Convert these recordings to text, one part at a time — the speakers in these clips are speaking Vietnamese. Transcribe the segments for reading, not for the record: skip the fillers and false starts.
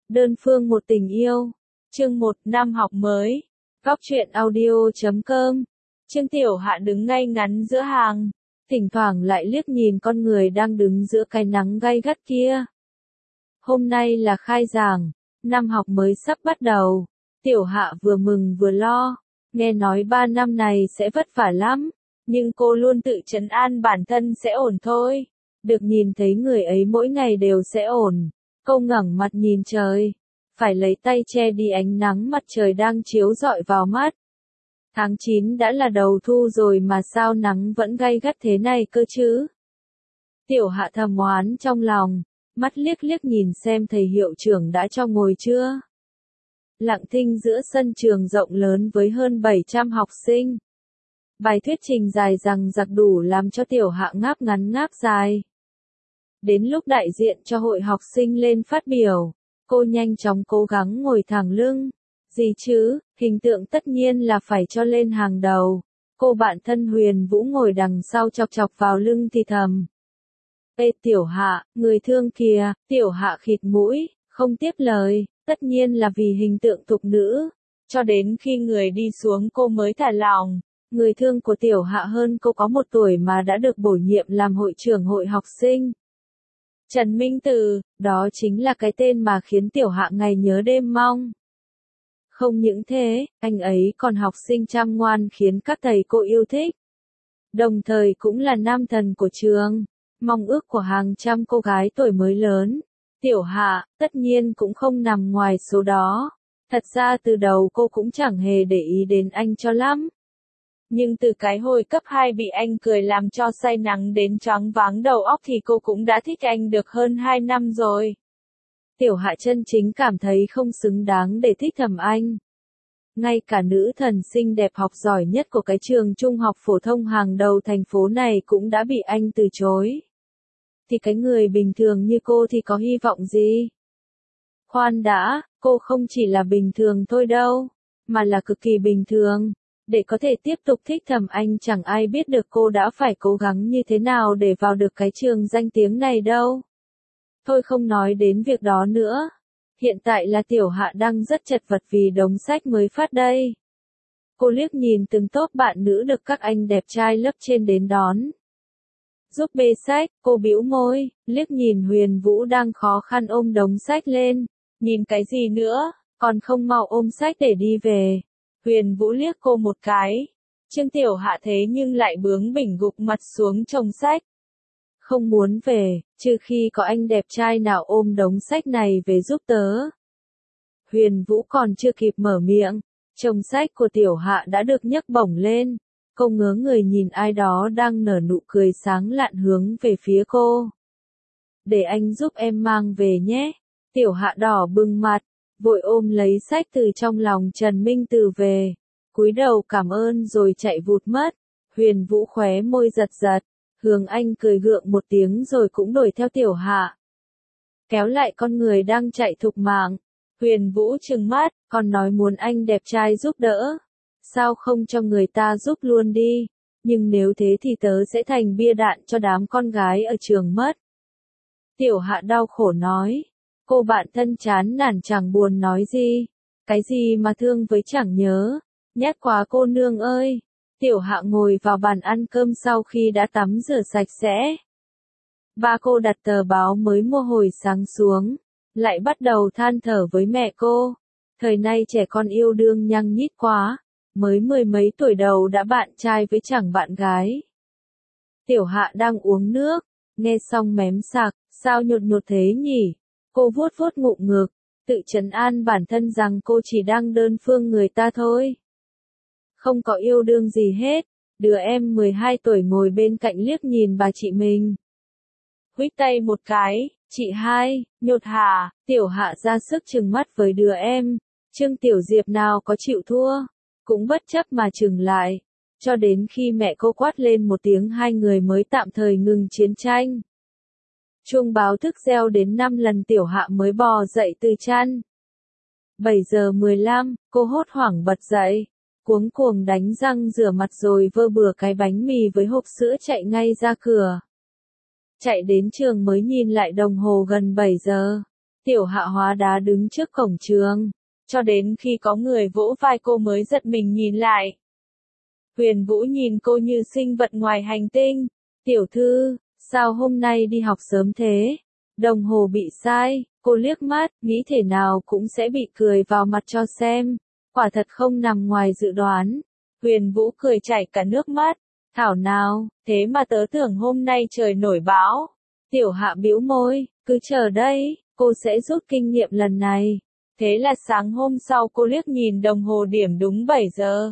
Đơn phương một tình yêu. Chương 1, năm học mới. Góc truyện audio.com. Trương Tiểu Hạ đứng ngay ngắn giữa hàng, thỉnh thoảng lại liếc nhìn con người đang đứng giữa cái nắng gay gắt kia. Hôm nay là khai giảng, năm học mới sắp bắt đầu. Tiểu Hạ vừa mừng vừa lo, nghe nói 3 năm này sẽ vất vả lắm, nhưng cô luôn tự trấn an bản thân sẽ ổn thôi. Được nhìn thấy người ấy mỗi ngày đều sẽ ổn. Cô ngẩng mặt nhìn trời, phải lấy tay che đi ánh nắng mặt trời đang chiếu rọi vào mắt. Tháng 9 đã là đầu thu rồi mà sao nắng vẫn gay gắt thế này cơ chứ? Tiểu Hạ thầm oán trong lòng, mắt liếc liếc nhìn xem thầy hiệu trưởng đã cho ngồi chưa. Lặng thinh giữa sân trường rộng lớn với hơn 700 học sinh. Bài thuyết trình dài dằng dặc đủ làm cho Tiểu Hạ ngáp ngắn ngáp dài. Đến lúc đại diện cho hội học sinh lên phát biểu, cô nhanh chóng cố gắng ngồi thẳng lưng. Gì chứ, hình tượng tất nhiên là phải cho lên hàng đầu. Cô bạn thân Huyền Vũ ngồi đằng sau chọc chọc vào lưng thì thầm. Ê Tiểu Hạ, người thương kìa. Tiểu Hạ khịt mũi, không tiếp lời, tất nhiên là vì hình tượng thục nữ. Cho đến khi người đi xuống cô mới thả lòng. Người thương của Tiểu Hạ hơn cô có 1 tuổi mà đã được bổ nhiệm làm hội trưởng hội học sinh. Trần Minh Từ, đó chính là cái tên mà khiến Tiểu Hạ ngày nhớ đêm mong. Không những thế, anh ấy còn học sinh chăm ngoan khiến các thầy cô yêu thích. Đồng thời cũng là nam thần của trường, mong ước của hàng trăm cô gái tuổi mới lớn. Tiểu Hạ, tất nhiên cũng không nằm ngoài số đó. Thật ra từ đầu cô cũng chẳng hề để ý đến anh cho lắm. Nhưng từ cái hồi cấp 2 bị anh cười làm cho say nắng đến choáng váng đầu óc thì cô cũng đã thích anh được hơn 2 năm rồi. Tiểu Hạ chân chính cảm thấy không xứng đáng để thích thầm anh. Ngay cả nữ thần xinh đẹp học giỏi nhất của cái trường trung học phổ thông hàng đầu thành phố này cũng đã bị anh từ chối. Thì cái người bình thường như cô thì có hy vọng gì? Khoan đã, cô không chỉ là bình thường thôi đâu, mà là cực kỳ bình thường. Để có thể tiếp tục thích thầm anh chẳng ai biết được cô đã phải cố gắng như thế nào để vào được cái trường danh tiếng này đâu. Thôi không nói đến việc đó nữa. Hiện tại là Tiểu Hạ đang rất chật vật vì đống sách mới phát đây. Cô liếc nhìn từng tốp bạn nữ được các anh đẹp trai lớp trên đến đón. Giúp bê sách, cô bĩu môi, liếc nhìn Huyền Vũ đang khó khăn ôm đống sách lên. Nhìn cái gì nữa, còn không mau ôm sách để đi về. Huyền Vũ liếc cô một cái. Trương Tiểu Hạ thế nhưng lại bướng bỉnh gục mặt xuống chồng sách. Không muốn về, trừ khi có anh đẹp trai nào ôm đống sách này về giúp tớ. Huyền Vũ còn chưa kịp mở miệng, chồng sách của Tiểu Hạ đã được nhấc bổng lên. Cô ngớ người nhìn ai đó đang nở nụ cười sáng lạn hướng về phía cô. Để anh giúp em mang về nhé. Tiểu Hạ đỏ bừng mặt, vội ôm lấy sách từ trong lòng Trần Minh Từ về. Cúi đầu cảm ơn rồi chạy vụt mất. Huyền Vũ khóe môi giật giật, hướng anh cười gượng một tiếng rồi cũng đuổi theo Tiểu Hạ. Kéo lại con người đang chạy thục mạng. Huyền Vũ trừng mắt, còn nói muốn anh đẹp trai giúp đỡ. Sao không cho người ta giúp luôn đi, nhưng nếu thế thì tớ sẽ thành bia đạn cho đám con gái ở trường mất. Tiểu Hạ đau khổ nói, cô bạn thân chán nản chẳng buồn nói gì, cái gì mà thương với chẳng nhớ, nhát quá cô nương ơi. Tiểu Hạ ngồi vào bàn ăn cơm sau khi đã tắm rửa sạch sẽ. Ba cô đặt tờ báo mới mua hồi sáng xuống, lại bắt đầu than thở với mẹ cô. Thời nay trẻ con yêu đương nhăng nhít quá, mới 10 mấy tuổi đầu đã bạn trai với chẳng bạn gái. Tiểu Hạ đang uống nước, nghe xong mém sặc, sao nhột nhột thế nhỉ? Cô vuốt vuốt ngụm ngực, tự trấn an bản thân rằng cô chỉ đang đơn phương người ta thôi. Không có yêu đương gì hết. Đứa em 12 tuổi ngồi bên cạnh liếc nhìn bà chị mình. Huých tay một cái, chị hai, nhột hả? Tiểu Hạ ra sức trừng mắt với đứa em. Trương Tiểu Diệp nào có chịu thua, cũng bất chấp mà trừng lại. Cho đến khi mẹ cô quát lên một tiếng hai người mới tạm thời ngừng chiến tranh. Chuông báo thức reo đến 5 lần Tiểu Hạ mới bò dậy từ chăn. 7 giờ 15, cô hốt hoảng bật dậy. Cuống cuồng đánh răng rửa mặt rồi vơ bừa cái bánh mì với hộp sữa chạy ngay ra cửa. Chạy đến trường mới nhìn lại đồng hồ gần 7 giờ. Tiểu Hạ hóa đá đứng trước cổng trường, cho đến khi có người vỗ vai cô mới giật mình nhìn lại. Huyền Vũ nhìn cô như sinh vật ngoài hành tinh. Tiểu thư, sao hôm nay đi học sớm thế? Đồng hồ bị sai, cô liếc mắt, nghĩ thể nào cũng sẽ bị cười vào mặt cho xem. Quả thật không nằm ngoài dự đoán. Huyền Vũ cười chảy cả nước mắt. Thảo nào, thế mà tớ tưởng hôm nay trời nổi bão. Tiểu Hạ bĩu môi, cứ chờ đây, cô sẽ rút kinh nghiệm lần này. Thế là sáng hôm sau cô liếc nhìn đồng hồ điểm đúng 7 giờ.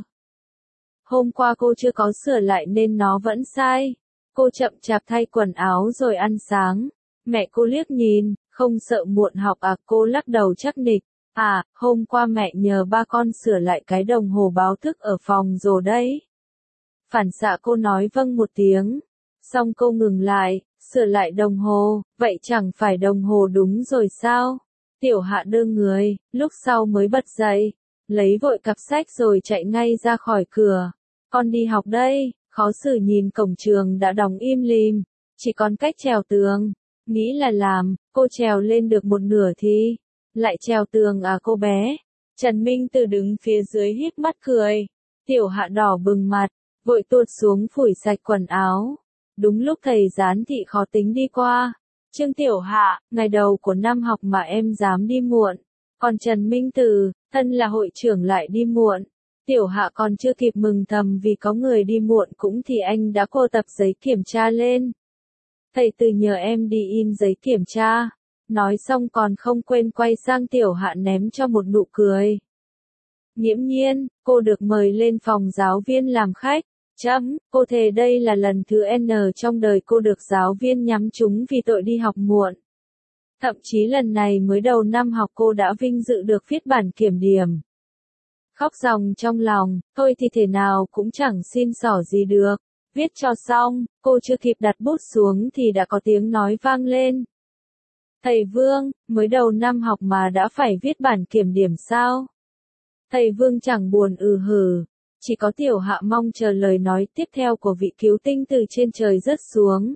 Hôm qua cô chưa có sửa lại nên nó vẫn sai. Cô chậm chạp thay quần áo rồi ăn sáng. Mẹ cô liếc nhìn, không sợ muộn học à? Cô lắc đầu chắc nịch. À, hôm qua mẹ nhờ ba con sửa lại cái đồng hồ báo thức ở phòng rồi đấy. Phản xạ cô nói vâng một tiếng. Xong cô ngừng lại, sửa lại đồng hồ, vậy chẳng phải đồng hồ đúng rồi sao? Tiểu Hạ đơ người, lúc sau mới bật dậy, lấy vội cặp sách rồi chạy ngay ra khỏi cửa. Con đi học đây. Khó xử nhìn cổng trường đã đóng im lìm, chỉ còn cách trèo tường. Nghĩ là làm, cô trèo lên được một nửa thì lại trèo tường à cô bé? Trần Minh Từ đứng phía dưới híp mắt cười. Tiểu Hạ đỏ bừng mặt, vội tuột xuống phủi sạch quần áo. Đúng lúc thầy giám thị khó tính đi qua. Trương Tiểu Hạ, ngày đầu của năm học mà em dám đi muộn. Còn Trần Minh Từ, thân là hội trưởng lại đi muộn. Tiểu Hạ còn chưa kịp mừng thầm vì có người đi muộn cũng thì anh đã cô tập giấy kiểm tra lên. Thầy Từ nhờ em đi in giấy kiểm tra. Nói xong còn không quên quay sang Tiểu Hạ ném cho một nụ cười. Nghiễm nhiên, cô được mời lên phòng giáo viên làm khách. Cô thề đây là lần thứ N trong đời cô được giáo viên nhắm trúng vì tội đi học muộn. Thậm chí lần này mới đầu năm học cô đã vinh dự được viết bản kiểm điểm. Khóc ròng trong lòng, thôi thì thể nào cũng chẳng xin xỏ gì được. Viết cho xong, cô chưa kịp đặt bút xuống thì đã có tiếng nói vang lên. Thầy Vương, mới đầu năm học mà đã phải viết bản kiểm điểm sao? Thầy Vương chẳng buồn hử, chỉ có Tiểu Hạ mong chờ lời nói tiếp theo của vị cứu tinh từ trên trời rớt xuống.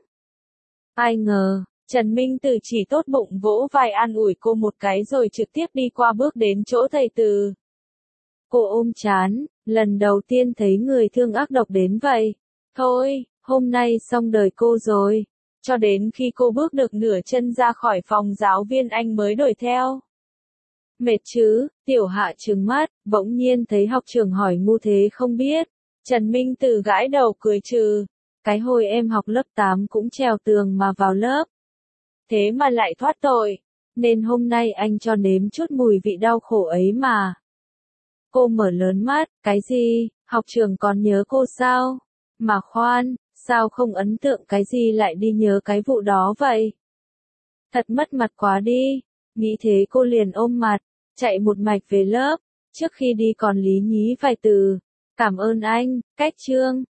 Ai ngờ, Trần Minh Từ chỉ tốt bụng vỗ vai an ủi cô một cái rồi trực tiếp đi qua bước đến chỗ thầy Từ. Cô ôm trán, lần đầu tiên thấy người thương ác độc đến vậy. Thôi, hôm nay xong đời cô rồi. Cho đến khi cô bước được nửa chân ra khỏi phòng giáo viên anh mới đuổi theo. Mệt chứ? Tiểu Hạ trừng mắt, bỗng nhiên thấy học trưởng hỏi ngu thế không biết. Trần Minh Từ gãi đầu cười trừ. Cái hồi em học lớp 8 cũng trèo tường mà vào lớp. Thế mà lại thoát tội. Nên hôm nay anh cho nếm chút mùi vị đau khổ ấy mà. Cô mở lớn mắt, cái gì, học trưởng còn nhớ cô sao? Mà khoan, sao không ấn tượng cái gì lại đi nhớ cái vụ đó vậy? Thật mất mặt quá đi. Nghĩ thế cô liền ôm mặt, chạy một mạch về lớp. Trước khi đi còn lý nhí vài từ. Cảm ơn anh, cách chương.